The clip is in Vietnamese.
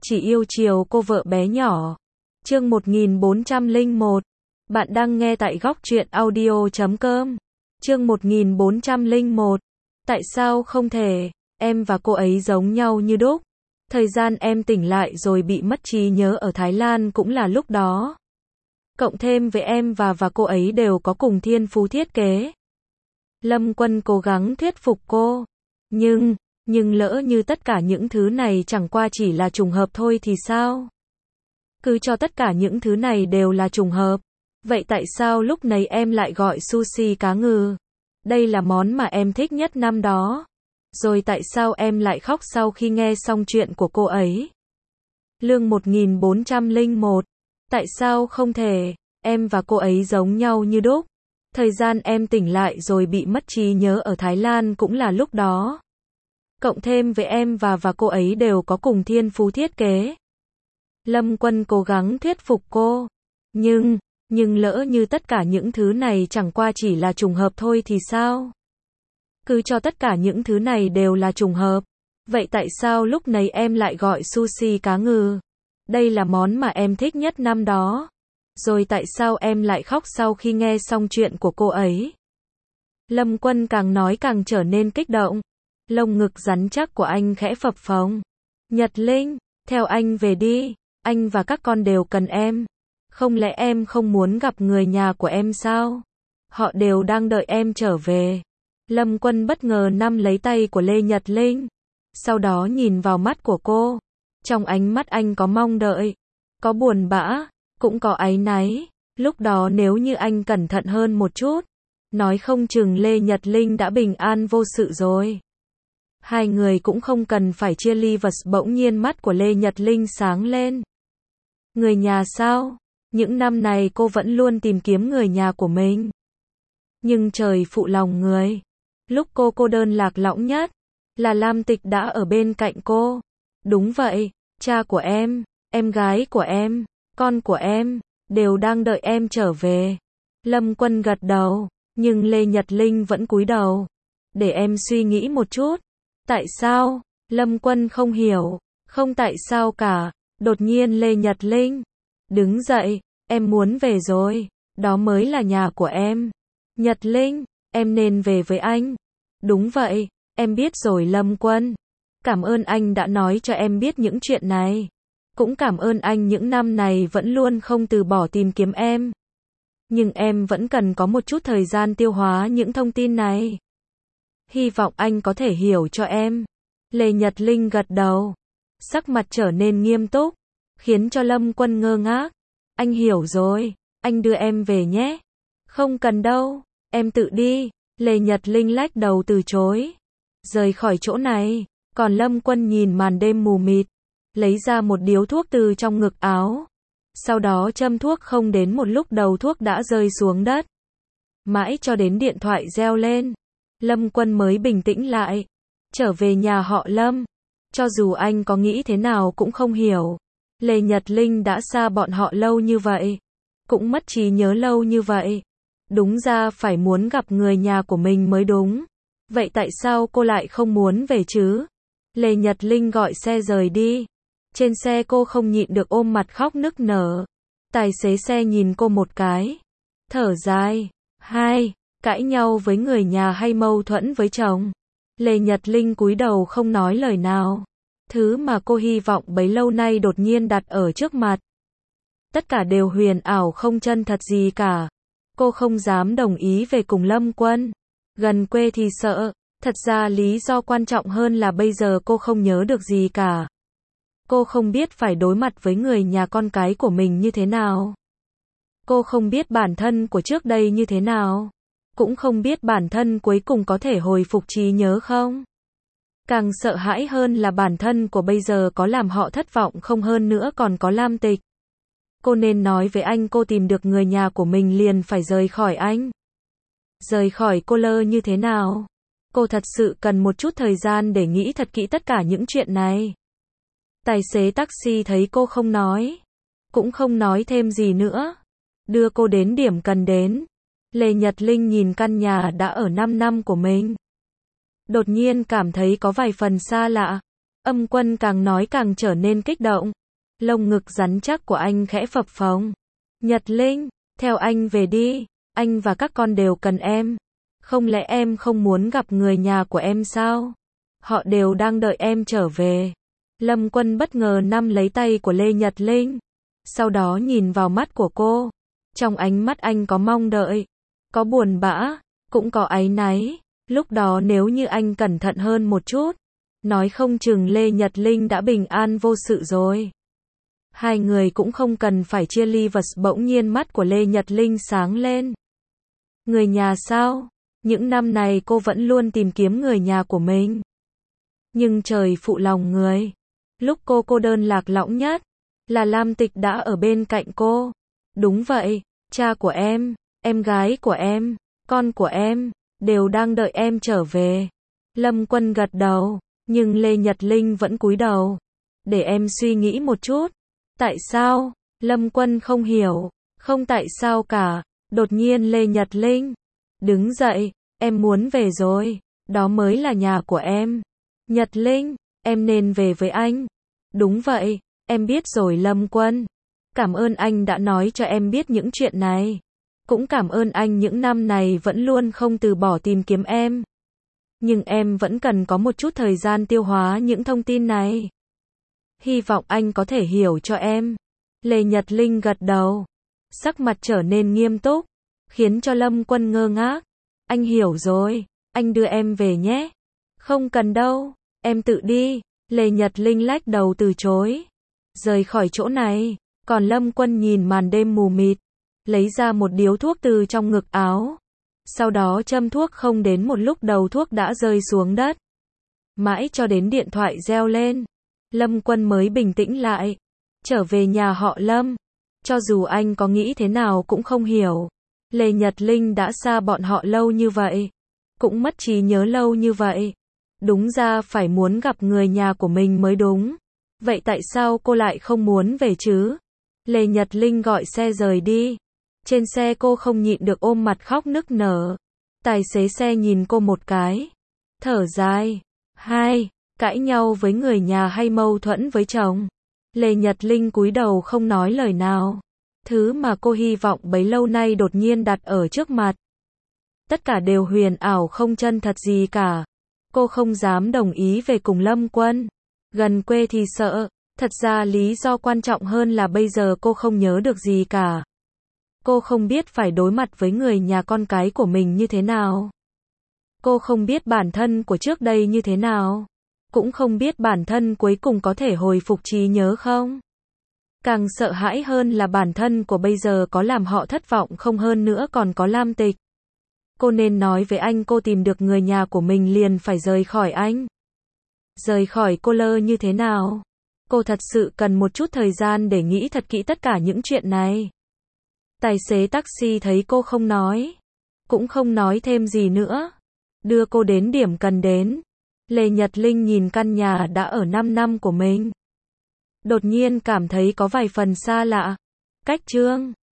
Chỉ yêu chiều cô vợ bé nhỏ. Chương 1401. Bạn đang nghe tại góc truyện audio.com. Chương 1401. Tại sao không thể? Em và cô ấy giống nhau như đúc. Thời gian em tỉnh lại rồi bị mất trí nhớ ở Thái Lan cũng là lúc đó. Cộng thêm với em và cô ấy đều có cùng thiên phú thiết kế. Lâm Quân cố gắng thuyết phục cô. Nhưng lỡ như tất cả những thứ này chẳng qua chỉ là trùng hợp thôi thì sao? Cứ cho tất cả những thứ này đều là trùng hợp. Vậy tại sao lúc này em lại gọi sushi cá ngừ? Đây là món mà em thích nhất năm đó. Rồi tại sao em lại khóc sau khi nghe xong chuyện của cô ấy? Lương 1401. Tại sao không thể? Em và cô ấy giống nhau như đúc. Thời gian em tỉnh lại rồi bị mất trí nhớ ở Thái Lan cũng là lúc đó. Cộng thêm với em và cô ấy đều có cùng thiên phú thiết kế. Lâm Quân cố gắng thuyết phục cô. Nhưng lỡ như tất cả những thứ này chẳng qua chỉ là trùng hợp thôi thì sao? Cứ cho tất cả những thứ này đều là trùng hợp. Vậy tại sao lúc này em lại gọi sushi cá ngừ? Đây là món mà em thích nhất năm đó. Rồi tại sao em lại khóc sau khi nghe xong chuyện của cô ấy? Lâm Quân càng nói càng trở nên kích động. Lông ngực rắn chắc của anh khẽ phập phồng. Nhật Linh, theo anh về đi. Anh và các con đều cần em. Không lẽ em không muốn gặp người nhà của em sao? Họ đều đang đợi em trở về. Lâm Quân bất ngờ nắm lấy tay của Lê Nhật Linh. Sau đó nhìn vào mắt của cô. Trong ánh mắt anh có mong đợi, có buồn bã, cũng có áy náy. Lúc đó nếu như anh cẩn thận hơn một chút, nói không chừng Lê Nhật Linh đã bình an vô sự rồi. Hai người cũng không cần phải chia ly vật. Bỗng nhiên mắt của Lê Nhật Linh sáng lên. Người nhà sao? Những năm này cô vẫn luôn tìm kiếm người nhà của mình. Nhưng trời phụ lòng người. Lúc cô đơn lạc lõng nhất, là Lam Tịch đã ở bên cạnh cô. Đúng vậy, cha của em gái của em, con của em, đều đang đợi em trở về. Lâm Quân gật đầu, nhưng Lê Nhật Linh vẫn cúi đầu. Để em suy nghĩ một chút. Tại sao? Lâm Quân không hiểu. Không tại sao cả. Đột nhiên Lê Nhật Linh đứng dậy. Em muốn về rồi. Đó mới là nhà của em. Nhật Linh, em nên về với anh. Đúng vậy, em biết rồi Lâm Quân. Cảm ơn anh đã nói cho em biết những chuyện này. Cũng cảm ơn anh những năm này vẫn luôn không từ bỏ tìm kiếm em. Nhưng em vẫn cần có một chút thời gian tiêu hóa những thông tin này. Hy vọng anh có thể hiểu cho em. Lê Nhật Linh gật đầu. Sắc mặt trở nên nghiêm túc, khiến cho Lâm Quân ngơ ngác. Anh hiểu rồi, anh đưa em về nhé. Không cần đâu, em tự đi. Lê Nhật Linh lách đầu từ chối. Rời khỏi chỗ này. Còn Lâm Quân nhìn màn đêm mù mịt, lấy ra một điếu thuốc từ trong ngực áo. Sau đó châm thuốc, không đến một lúc đầu thuốc đã rơi xuống đất. Mãi cho đến điện thoại reo lên, Lâm Quân mới bình tĩnh lại. Trở về nhà họ Lâm. Cho dù anh có nghĩ thế nào cũng không hiểu. Lê Nhật Linh đã xa bọn họ lâu như vậy, cũng mất trí nhớ lâu như vậy. Đúng ra phải muốn gặp người nhà của mình mới đúng. Vậy tại sao cô lại không muốn về chứ? Lê Nhật Linh gọi xe rời đi. Trên xe cô không nhịn được ôm mặt khóc nức nở. Tài xế xe nhìn cô một cái, thở dài. Cãi nhau với người nhà hay mâu thuẫn với chồng? Lê Nhật Linh cúi đầu không nói lời nào. Thứ mà cô hy vọng bấy lâu nay đột nhiên đặt ở trước mặt. Tất cả đều huyền ảo không chân thật gì cả. Cô không dám đồng ý về cùng Lâm Quân. Gần quê thì sợ. Thật ra lý do quan trọng hơn là bây giờ cô không nhớ được gì cả. Cô không biết phải đối mặt với người nhà con cái của mình như thế nào. Cô không biết bản thân của trước đây như thế nào. Cũng không biết bản thân cuối cùng có thể hồi phục trí nhớ không. Càng sợ hãi hơn là bản thân của bây giờ có làm họ thất vọng không, hơn nữa còn có Lam Tịch. Cô nên nói với anh cô tìm được người nhà của mình liền phải rời khỏi anh. Rời khỏi cô lơ như thế nào? Cô thật sự cần một chút thời gian để nghĩ thật kỹ tất cả những chuyện này. Tài xế taxi thấy cô không nói, cũng không nói thêm gì nữa, đưa cô đến điểm cần đến. Lê Nhật Linh nhìn căn nhà đã ở 5 năm của mình. Đột nhiên cảm thấy có vài phần xa lạ. Âm Quân càng nói càng trở nên kích động. Lông ngực rắn chắc của anh khẽ phập phồng. Nhật Linh, theo anh về đi, anh và các con đều cần em. Không lẽ em không muốn gặp người nhà của em sao? Họ đều đang đợi em trở về. Lâm Quân bất ngờ nắm lấy tay của Lê Nhật Linh. Sau đó nhìn vào mắt của cô. Trong ánh mắt anh có mong đợi, có buồn bã, cũng có áy náy. Lúc đó nếu như anh cẩn thận hơn một chút, nói không chừng Lê Nhật Linh đã bình an vô sự rồi. Hai người cũng không cần phải chia ly vật. Bỗng nhiên mắt của Lê Nhật Linh sáng lên. Người nhà sao? Những năm này cô vẫn luôn tìm kiếm người nhà của mình. Nhưng trời phụ lòng người. Lúc cô cô đơn lạc lõng nhất, là Lam Tịch đã ở bên cạnh cô. Đúng vậy, cha của em gái của em, con của em, đều đang đợi em trở về. Lâm Quân gật đầu, nhưng Lê Nhật Linh vẫn cúi đầu. Để em suy nghĩ một chút. Tại sao? Lâm Quân không hiểu. Không tại sao cả. Đột nhiên Lê Nhật Linh đứng dậy. Em muốn về rồi. Đó mới là nhà của em. Nhật Linh, em nên về với anh. Đúng vậy, em biết rồi Lâm Quân. Cảm ơn anh đã nói cho em biết những chuyện này. Cũng cảm ơn anh những năm này vẫn luôn không từ bỏ tìm kiếm em. Nhưng em vẫn cần có một chút thời gian tiêu hóa những thông tin này. Hy vọng anh có thể hiểu cho em. Lê Nhật Linh gật đầu. Sắc mặt trở nên nghiêm túc, khiến cho Lâm Quân ngơ ngác. Anh hiểu rồi, anh đưa em về nhé. Không cần đâu, em tự đi. Lê Nhật Linh lách đầu từ chối. Rời khỏi chỗ này, còn Lâm Quân nhìn màn đêm mù mịt, lấy ra một điếu thuốc từ trong ngực áo. Sau đó châm thuốc, không đến một lúc đầu thuốc đã rơi xuống đất. Mãi cho đến điện thoại reo lên, Lâm Quân mới bình tĩnh lại. Trở về nhà họ Lâm. Cho dù anh có nghĩ thế nào cũng không hiểu. Lê Nhật Linh đã xa bọn họ lâu như vậy. Cũng mất trí nhớ lâu như vậy. Đúng ra phải muốn gặp người nhà của mình mới đúng. Vậy tại sao cô lại không muốn về chứ? Lê Nhật Linh gọi xe rời đi. Trên xe cô không nhịn được ôm mặt khóc nức nở. Tài xế xe nhìn cô một cái. Thở dài. Cãi nhau với người nhà hay mâu thuẫn với chồng? Lê Nhật Linh cúi đầu không nói lời nào. Thứ mà cô hy vọng bấy lâu nay đột nhiên đặt ở trước mặt. Tất cả đều huyền ảo không chân thật gì cả. Cô không dám đồng ý về cùng Lâm Quân. Gần quê thì sợ. Thật ra lý do quan trọng hơn là bây giờ cô không nhớ được gì cả. Cô không biết phải đối mặt với người nhà con cái của mình như thế nào. Cô không biết bản thân của trước đây như thế nào. Cũng không biết bản thân cuối cùng có thể hồi phục trí nhớ không. Càng sợ hãi hơn là bản thân của bây giờ có làm họ thất vọng không, hơn nữa còn có Lam Tịch. Cô nên nói với anh cô tìm được người nhà của mình liền phải rời khỏi anh. Rời khỏi cô lơ như thế nào? Cô thật sự cần một chút thời gian để nghĩ thật kỹ tất cả những chuyện này. Tài xế taxi thấy cô không nói, cũng không nói thêm gì nữa, đưa cô đến điểm cần đến. Lê Nhật Linh nhìn căn nhà đã ở 5 năm của mình. Đột nhiên cảm thấy có vài phần xa lạ. Cách chương